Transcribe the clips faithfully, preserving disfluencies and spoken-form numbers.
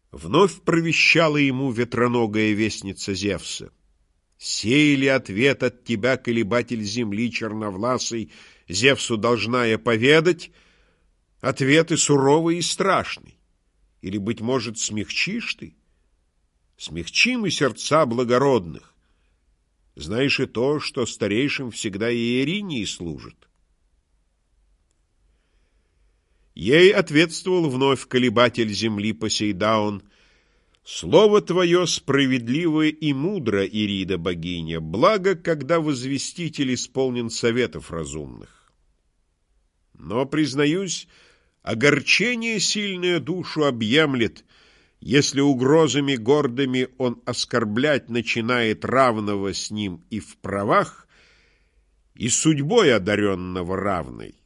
Вновь провещала ему ветроногая вестница Зевса. «Сей ли ответ от тебя, колебатель земли черновласый, Зевсу должна я поведать? Ответы суровый и страшный. Или, быть может, смягчишь ты? Смягчи мы сердца благородных. Знаешь и то, что старейшим всегда Иеринии служит». Ей ответствовал вновь колебатель земли Посейдаон: «Слово твое справедливое и мудро, Ирида богиня, благо, когда возвеститель исполнен советов разумных. Но, признаюсь, огорчение сильное душу объемлет, если угрозами гордыми он оскорблять начинает равного с ним и в правах, и судьбой одаренного равной.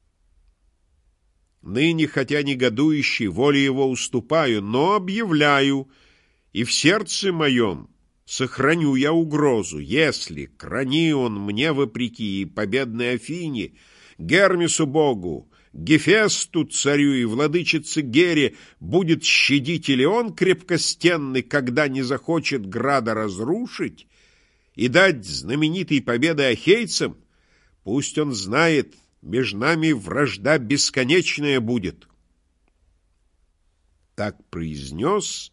Ныне, хотя негодующий, воле его уступаю, но объявляю, и в сердце моем сохраню я угрозу, если Кранион мне вопреки и победной Афине, Гермесу богу, Гефесту царю и владычице Гере будет щадить Илеон крепкостенный, когда не захочет града разрушить и дать знаменитой победы ахейцам, пусть он знает, между нами вражда бесконечная будет». Так произнес,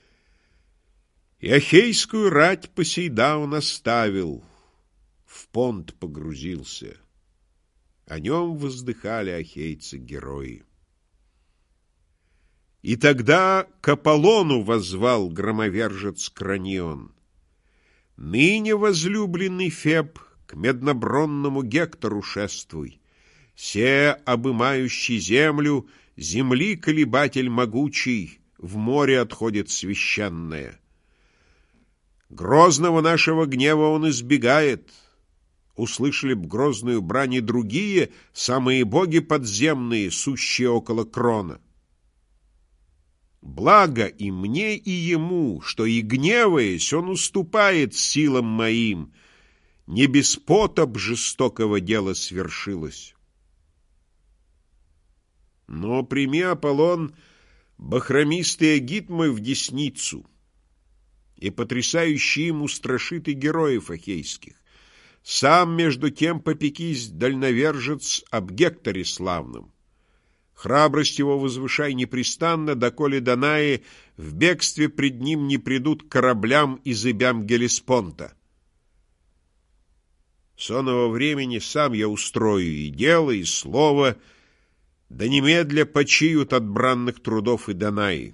и ахейскую рать Посейдаон оставил, в понт погрузился. О нем воздыхали ахейцы-герои. И тогда к Аполлону воззвал громовержец Кранион: «Ныне, возлюбленный Феб, к меднобронному Гектору шествуй. Се, обымающий землю, земли колебатель могучий, в море отходит священное. Грозного нашего гнева он избегает. Услышали б грозную брань и другие, самые боги подземные, сущие около крона. Благо и мне, и ему, что и гневаясь, он уступает силам моим, не без пота б жестокого дела свершилось. Но прими, Аполлон, бахромистый агит мой в десницу, и потрясающий им устрашит и героев ахейских. Сам, между тем, попекись, дальновержец, об Гекторе славном. Храбрость его возвышай непрестанно, доколе Данаи в бегстве пред ним не придут к кораблям и зыбям Гелеспонта. Сонного времени сам я устрою и дело, и слово, да немедля почиют от бранных трудов и Данаи».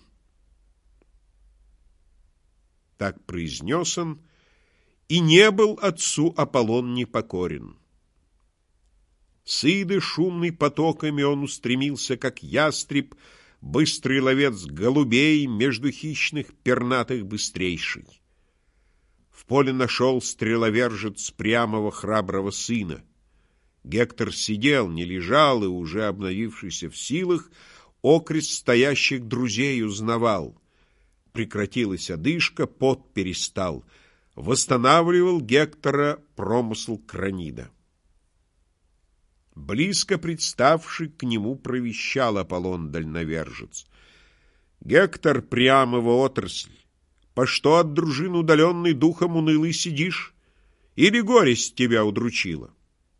Так произнес он, и не был отцу Аполлон непокорен. С Иды шумный потоками он устремился, как ястреб, быстрый ловец голубей, между хищных пернатых быстрейший. В поле нашел стреловержец прямого храброго сына. Гектор сидел, не лежал, и, уже обновившийся в силах, окрест стоящих друзей узнавал. Прекратилась одышка, пот перестал. Восстанавливал Гектора промысл Кранида. Близко представший к нему провещал Аполлон дальновержец: «Гектор, прямого отрасль, по что от дружин удаленный духом унылый сидишь? Или горесть тебя удручила?»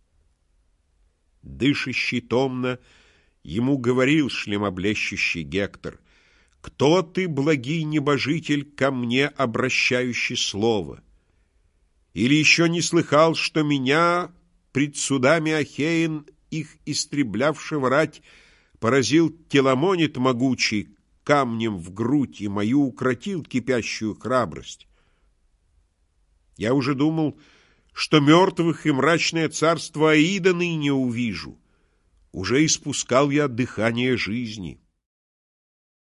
Дышащий томно, ему говорил шлемоблещущий Гектор: «Кто ты, благий небожитель, ко мне обращающий слово? Или еще не слыхал, что меня пред судами Ахеин, их истреблявшего рать, поразил Теламонит могучий камнем в грудь и мою укротил кипящую храбрость? Я уже думал, что мертвых и мрачное царство Аида ныне увижу. Уже испускал я дыхание жизни.